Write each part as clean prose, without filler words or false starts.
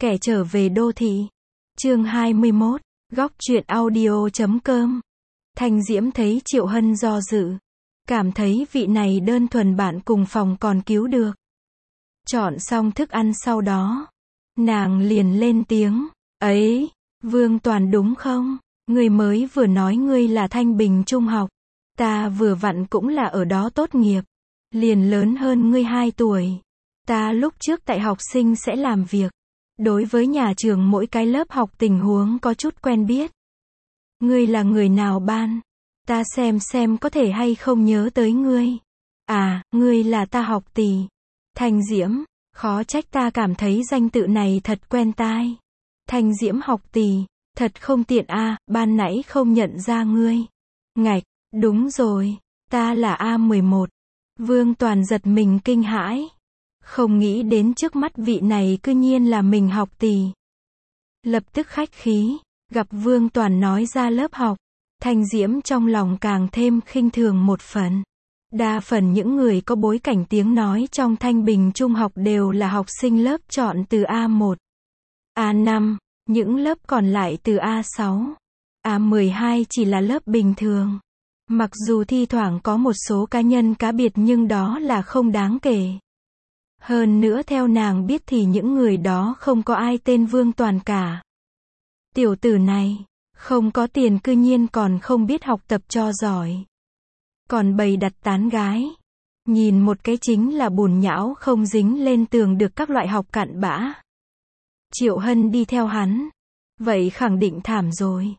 Kẻ trở về đô thị. Chương 21, góc truyện audio.com. Thanh Diễm thấy Triệu Hân do dự. Cảm thấy vị này đơn thuần bạn cùng phòng còn cứu được. Chọn xong thức ăn sau đó. Nàng liền lên tiếng. Ấy, Vương Toàn đúng không? Ngươi mới vừa nói ngươi là Thanh Bình Trung học. Ta vừa vặn cũng là ở đó tốt nghiệp. Liền lớn hơn ngươi 2 tuổi. Ta lúc trước tại học sinh sẽ làm việc. Đối với nhà trường mỗi cái lớp học tình huống có chút quen biết. Ngươi là người nào ban? Ta xem có thể hay không nhớ tới ngươi. À, ngươi là ta học tỷ. Thanh Diễm, khó trách ta cảm thấy danh tự này thật quen tai. Thanh Diễm học tỷ, thật không tiện a, ban nãy không nhận ra ngươi. Ngạch, đúng rồi, ta là A11. Vương Toàn giật mình kinh hãi. Không nghĩ đến trước mắt vị này cư nhiên là mình học tỷ. Lập tức khách khí, gặp Vương Toàn nói ra lớp học. Thanh Diễm trong lòng càng thêm khinh thường một phần. Đa phần những người có bối cảnh tiếng nói trong Thanh Bình Trung học đều là học sinh lớp chọn từ A1, A5, những lớp còn lại từ A6, A12 chỉ là lớp bình thường. Mặc dù thi thoảng có một số cá nhân cá biệt nhưng đó là không đáng kể. Hơn nữa theo nàng biết thì những người đó không có ai tên Vương Toàn cả. Tiểu tử này, không có tiền cư nhiên còn không biết học tập cho giỏi. Còn bày đặt tán gái. Nhìn một cái chính là bùn nhão không dính lên tường được các loại học cặn bã. Triệu Hân đi theo hắn. Vậy khẳng định thảm rồi.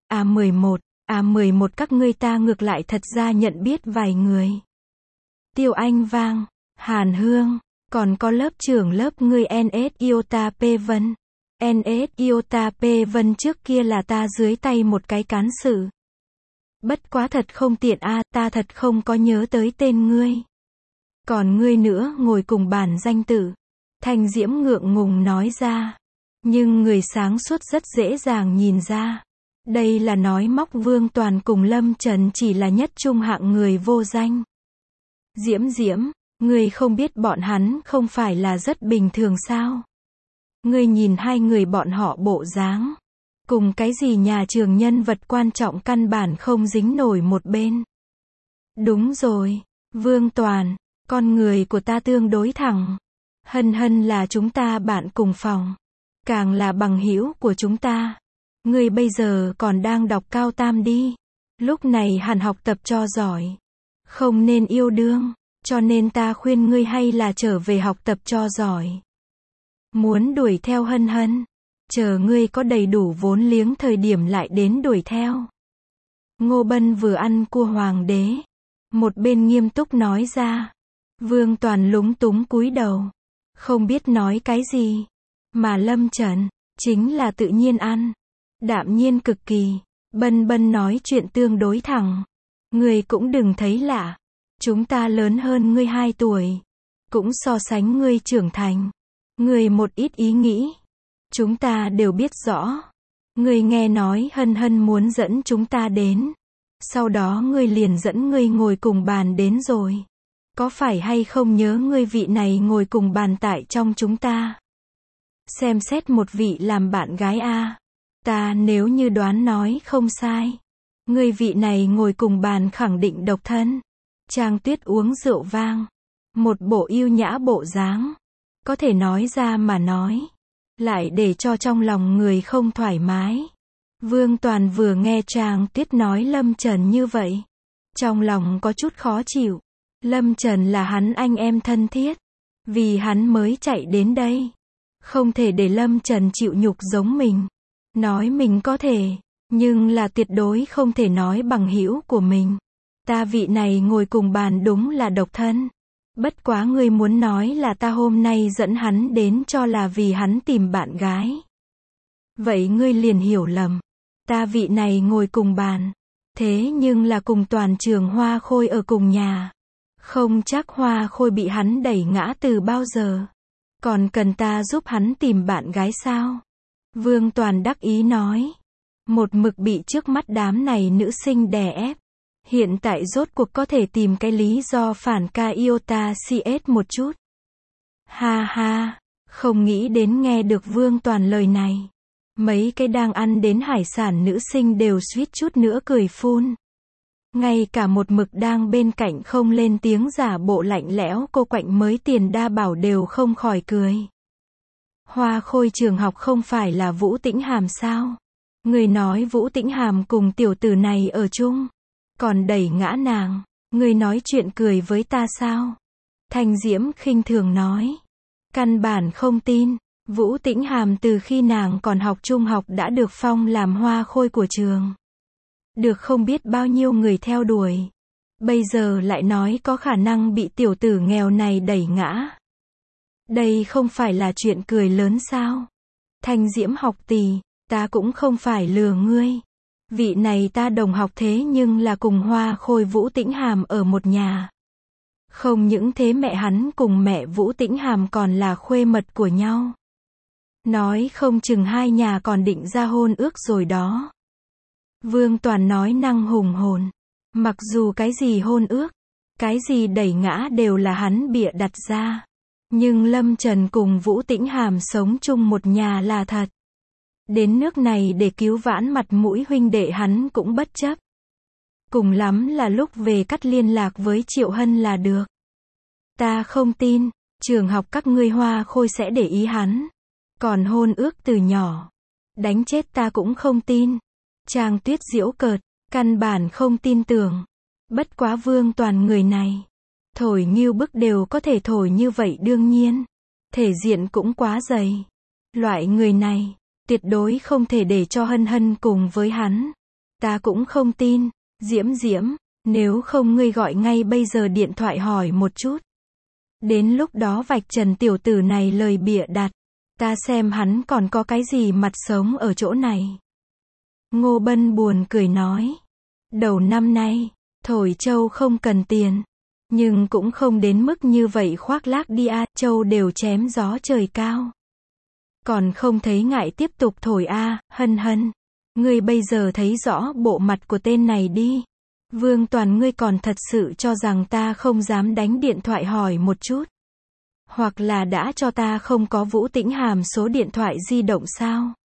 A11 các ngươi ta ngược lại thật ra nhận biết vài người. Tiêu Anh Vang, Hàn Hương, còn có lớp trưởng lớp ngươi NS Iota P Vân. NS Iota P Vân trước kia là ta dưới tay một cái cán sự. Bất quá thật không tiện a, ta thật không có nhớ tới tên ngươi. Còn ngươi nữa ngồi cùng bàn danh tự. Thanh Diễm ngượng ngùng nói ra. Nhưng người sáng suốt rất dễ dàng nhìn ra. Đây là nói móc Vương Toàn cùng Lâm Trần chỉ là nhất trung hạng người vô danh. Diễm, ngươi không biết bọn hắn không phải là rất bình thường sao? Ngươi nhìn hai người bọn họ bộ dáng. Cùng cái gì nhà trường nhân vật quan trọng căn bản không dính nổi một bên. Đúng rồi, Vương Toàn, con người của ta tương đối thẳng. Hân là chúng ta bạn cùng phòng. Càng là bằng hữu của chúng ta. Ngươi bây giờ còn đang đọc cao tam đi. Lúc này hẳn học tập cho giỏi. Không nên yêu đương, cho nên ta khuyên ngươi hay là trở về học tập cho giỏi. Muốn đuổi theo Hân. Chờ ngươi có đầy đủ vốn liếng thời điểm lại đến đuổi theo. Ngô Bân vừa ăn cua hoàng đế. Một bên nghiêm túc nói ra. Vương Toàn lúng túng cúi đầu. Không biết nói cái gì. Mà Lâm Trần, chính là tự nhiên ăn. Đạm nhiên cực kỳ. Bân nói chuyện tương đối thẳng. Ngươi cũng đừng thấy lạ. Chúng ta lớn hơn ngươi 2 tuổi. Cũng so sánh ngươi trưởng thành. Ngươi một ít ý nghĩ. Chúng ta đều biết rõ. Ngươi nghe nói Hân muốn dẫn chúng ta đến. Sau đó ngươi liền dẫn ngươi ngồi cùng bàn đến rồi. Có phải hay không nhớ ngươi vị này ngồi cùng bàn tại trong chúng ta? Xem xét một vị làm bạn gái a. Ta nếu như đoán nói không sai. Ngươi vị này ngồi cùng bàn khẳng định độc thân. Trang Tuyết uống rượu vang. Một bộ yêu nhã bộ dáng. Có thể nói ra mà nói. Lại để cho trong lòng người không thoải mái. Vương Toàn vừa nghe Trang Tuyết nói Lâm Trần như vậy. Trong lòng có chút khó chịu. Lâm Trần là hắn anh em thân thiết. Vì hắn mới chạy đến đây. Không thể để Lâm Trần chịu nhục giống mình. Nói mình có thể. Nhưng là tuyệt đối không thể nói bằng hữu của mình. Ta vị này ngồi cùng bàn đúng là độc thân. Bất quá ngươi muốn nói là ta hôm nay dẫn hắn đến cho là vì hắn tìm bạn gái. Vậy ngươi liền hiểu lầm. Ta vị này ngồi cùng bàn. Thế nhưng là cùng toàn trường Hoa Khôi ở cùng nhà. Không chắc Hoa Khôi bị hắn đẩy ngã từ bao giờ. Còn cần ta giúp hắn tìm bạn gái sao? Vương Toàn đắc ý nói. Một mực bị trước mắt đám này nữ sinh đè ép. Hiện tại rốt cuộc có thể tìm cái lý do phản ca Iota CS một chút. Ha ha, Không nghĩ đến nghe được Vương Toàn lời này. Mấy cái đang ăn đến hải sản nữ sinh đều suýt chút nữa cười phun. Ngay cả một mực đang bên cạnh không lên tiếng giả bộ lạnh lẽo cô Quạnh mới tiền đa bảo đều không khỏi cười. Hoa Khôi trường học không phải là Vũ Tĩnh Hàm sao? Người nói Vũ Tĩnh Hàm cùng tiểu tử này ở chung, còn đẩy ngã nàng. Người nói chuyện cười với ta sao? Thanh Diễm khinh thường nói. Căn bản không tin. Vũ Tĩnh Hàm từ khi nàng còn học trung học đã được phong làm Hoa Khôi của trường. Được không biết bao nhiêu người theo đuổi. Bây giờ lại nói có khả năng bị tiểu tử nghèo này đẩy ngã. Đây không phải là chuyện cười lớn sao? Thanh Diễm học tỷ, ta cũng không phải lừa ngươi. Vị này ta đồng học thế nhưng là cùng Hoa Khôi Vũ Tĩnh Hàm ở một nhà. Không những thế mẹ hắn cùng mẹ Vũ Tĩnh Hàm còn là khuê mật của nhau. Nói không chừng hai nhà còn định ra hôn ước rồi đó. Vương Toàn nói năng hùng hồn. Mặc dù cái gì hôn ước, cái gì đẩy ngã đều là hắn bịa đặt ra. Nhưng Lâm Trần cùng Vũ Tĩnh Hàm sống chung một nhà là thật. Đến nước này để cứu vãn mặt mũi huynh đệ hắn cũng bất chấp. Cùng lắm là lúc về cắt liên lạc với Triệu Hân là được. Ta không tin, trường học các ngươi Hoa Khôi sẽ để ý hắn. Còn hôn ước từ nhỏ. Đánh chết ta cũng không tin. Trang Tuyết giễu cợt, căn bản không tin tưởng. Bất quá Vương Toàn người này. Thổi nghêu bức đều có thể thổi như vậy đương nhiên. Thể diện cũng quá dày. Loại người này, tuyệt đối không thể để cho Hân Hân cùng với hắn. Ta cũng không tin. Diễm Diễm, nếu không ngươi gọi ngay bây giờ điện thoại hỏi một chút. Đến lúc đó vạch trần tiểu tử này lời bịa đặt. Ta xem hắn còn có cái gì mặt sống ở chỗ này. Ngô Bân buồn cười nói. Đầu năm nay, thổi châu không cần tiền. Nhưng cũng không đến mức như vậy khoác lác đi a, châu đều chém gió trời cao. Còn không thấy ngại tiếp tục thổi a, Hân Hân. Ngươi bây giờ thấy rõ bộ mặt của tên này đi. Vương Toàn ngươi còn thật sự cho rằng ta không dám đánh điện thoại hỏi một chút. Hoặc là đã cho ta không có Vũ Tĩnh Hàm số điện thoại di động sao?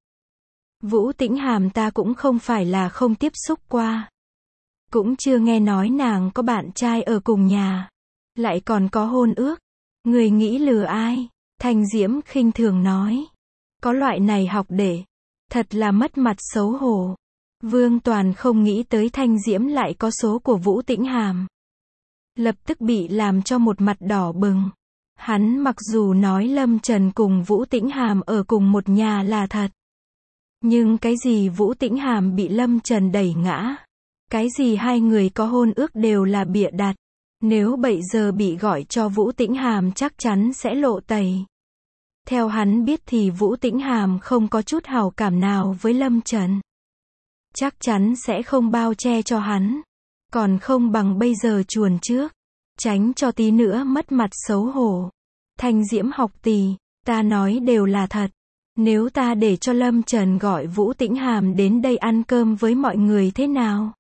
Vũ Tĩnh Hàm ta cũng không phải là không tiếp xúc qua. Cũng chưa nghe nói nàng có bạn trai ở cùng nhà. Lại còn có hôn ước. Người nghĩ lừa ai? Thanh Diễm khinh thường nói. Có loại này học để. Thật là mất mặt xấu hổ. Vương Toàn không nghĩ tới Thanh Diễm lại có số của Vũ Tĩnh Hàm. Lập tức bị làm cho một mặt đỏ bừng. Hắn mặc dù nói Lâm Trần cùng Vũ Tĩnh Hàm ở cùng một nhà là thật. Nhưng cái gì Vũ Tĩnh Hàm bị Lâm Trần đẩy ngã. Cái gì hai người có hôn ước đều là bịa đặt. Nếu bây giờ bị gọi cho Vũ Tĩnh Hàm chắc chắn sẽ lộ tẩy. Theo hắn biết thì Vũ Tĩnh Hàm không có chút hảo cảm nào với Lâm Trần. Chắc chắn sẽ không bao che cho hắn. Còn không bằng bây giờ chuồn trước. Tránh cho tí nữa mất mặt xấu hổ. Thanh Diễm học tỷ, ta nói đều là thật. Nếu ta để cho Lâm Trần gọi Vũ Tĩnh Hàm đến đây ăn cơm với mọi người thế nào?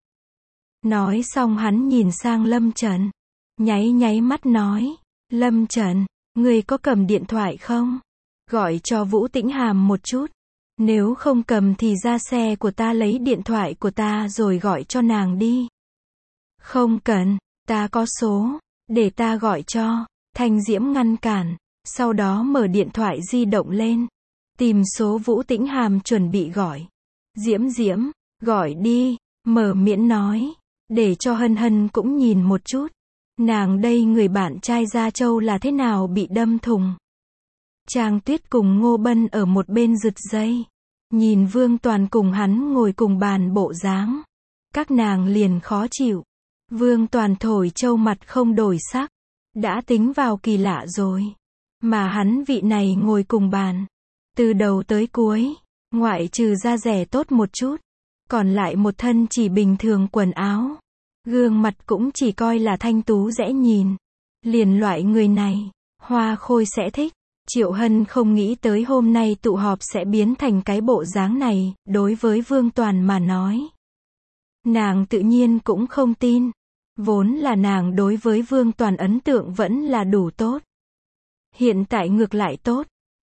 Nói xong hắn nhìn sang Lâm Trần. Nháy mắt nói. Lâm Trần, người có cầm điện thoại không? Gọi cho Vũ Tĩnh Hàm một chút. Nếu không cầm thì ra xe của ta lấy điện thoại của ta rồi gọi cho nàng đi. Không cần, ta có số. Để ta gọi cho. Thanh Diễm ngăn cản. Sau đó mở điện thoại di động lên. Tìm số Vũ Tĩnh Hàm chuẩn bị gọi. Diễm Diễm, gọi đi. Mở miệng nói. Để cho Hân Hân cũng nhìn một chút. Nàng đây người bạn trai Gia Châu là thế nào bị đâm thùng. Trang Tuyết cùng Ngô Bân ở một bên giật dây. Nhìn Vương Toàn cùng hắn ngồi cùng bàn bộ dáng. Các nàng liền khó chịu. Vương Toàn thổi châu mặt không đổi sắc. Đã tính vào kỳ lạ rồi. Mà hắn vị này ngồi cùng bàn. Từ đầu tới cuối. Ngoại trừ da rẻ tốt một chút. Còn lại một thân chỉ bình thường quần áo. Gương mặt cũng chỉ coi là thanh tú dễ nhìn. Liền loại người này. Hoa Khôi sẽ thích. Triệu Hân không nghĩ tới hôm nay tụ họp sẽ biến thành cái bộ dáng này. Đối với Vương Toàn mà nói. Nàng tự nhiên cũng không tin. Vốn là nàng đối với Vương Toàn ấn tượng vẫn là đủ tốt. Hiện tại ngược lại tốt.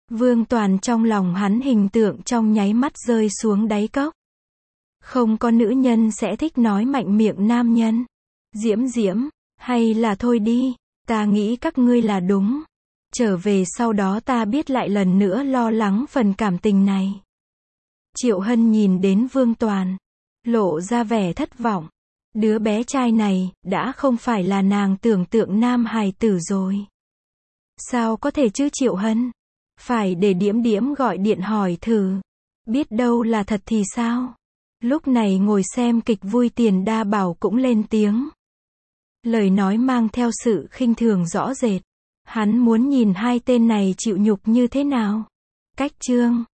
Vương Toàn trong lòng hắn hình tượng trong nháy mắt rơi xuống đáy cốc. Không có nữ nhân sẽ thích nói mạnh miệng nam nhân. Diễm Diễm, hay là thôi đi, ta nghĩ các ngươi là đúng. Trở về sau đó ta biết lại lần nữa lo lắng phần cảm tình này. Triệu Hân nhìn đến Vương Toàn, lộ ra vẻ thất vọng. Đứa bé trai này, đã không phải là nàng tưởng tượng nam hài tử rồi. Sao có thể chứ Triệu Hân? Phải để Điếm Điếm gọi điện hỏi thử. Biết đâu là thật thì sao? Lúc này ngồi xem kịch vui Tiền Đa Bảo cũng lên tiếng. Lời nói mang theo sự khinh thường rõ rệt. Hắn muốn nhìn hai tên này chịu nhục như thế nào. Cách chương